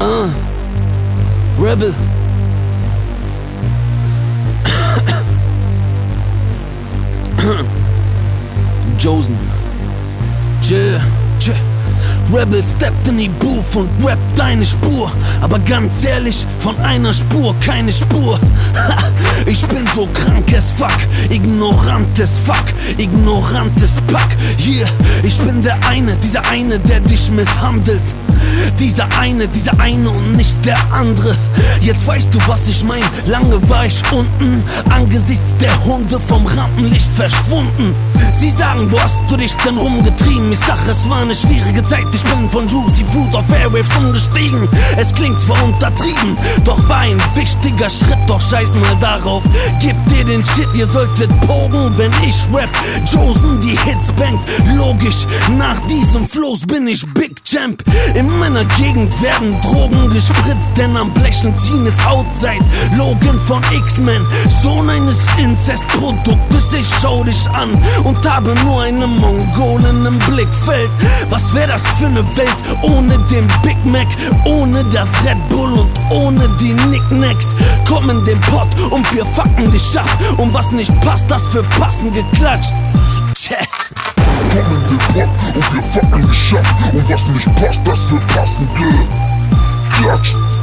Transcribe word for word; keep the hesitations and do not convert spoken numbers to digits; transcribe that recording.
Uh, Rebel. Josen. Tje, tje. Rebel steppt in die Booth und rappt deine Spur. Aber ganz ehrlich, von einer Spur keine Spur. Ich bin so krank as fuck, ignorantes Fuck, ignorantes Pack. Hier, ich bin der eine, dieser eine, der dich misshandelt. Dieser eine, dieser eine und nicht der andere. Jetzt weißt du, was ich mein. Lange war ich unten, angesichts der Hunde vom Rampenlicht verschwunden. Sie sagen, wo hast du dich denn rumgetrieben? Ich sag, es war eine schwierige Zeit. Ich bin von Juicy Fruit auf Airwaves umgestiegen. Es klingt zwar untertrieben, doch war ein wichtiger Schritt. Doch scheiß mal darauf, gebt ihr den Shit. Ihr solltet pogen, wenn ich rap. Josen die Hits bangt. Logisch, nach diesem Flows bin ich Big Champ. In meiner Gegend werden Drogen gespritzt, denn am Blechen ziehen es Haut seit Logan von X-Men. Sohn eines Inzestproduktes, ich schau dich an und habe nur eine Mongolen im Blickfeld. Was wär das für eine Welt ohne den Big Mac, ohne das Red Bull und ohne die Knickknacks? Komm in den Pott und wir fucken dich ab. Und was nicht passt, das für passen geklatscht. Tja. Komm in den Pott und wir fucken dich ab. Und was nicht passt, das wird passen geklatscht.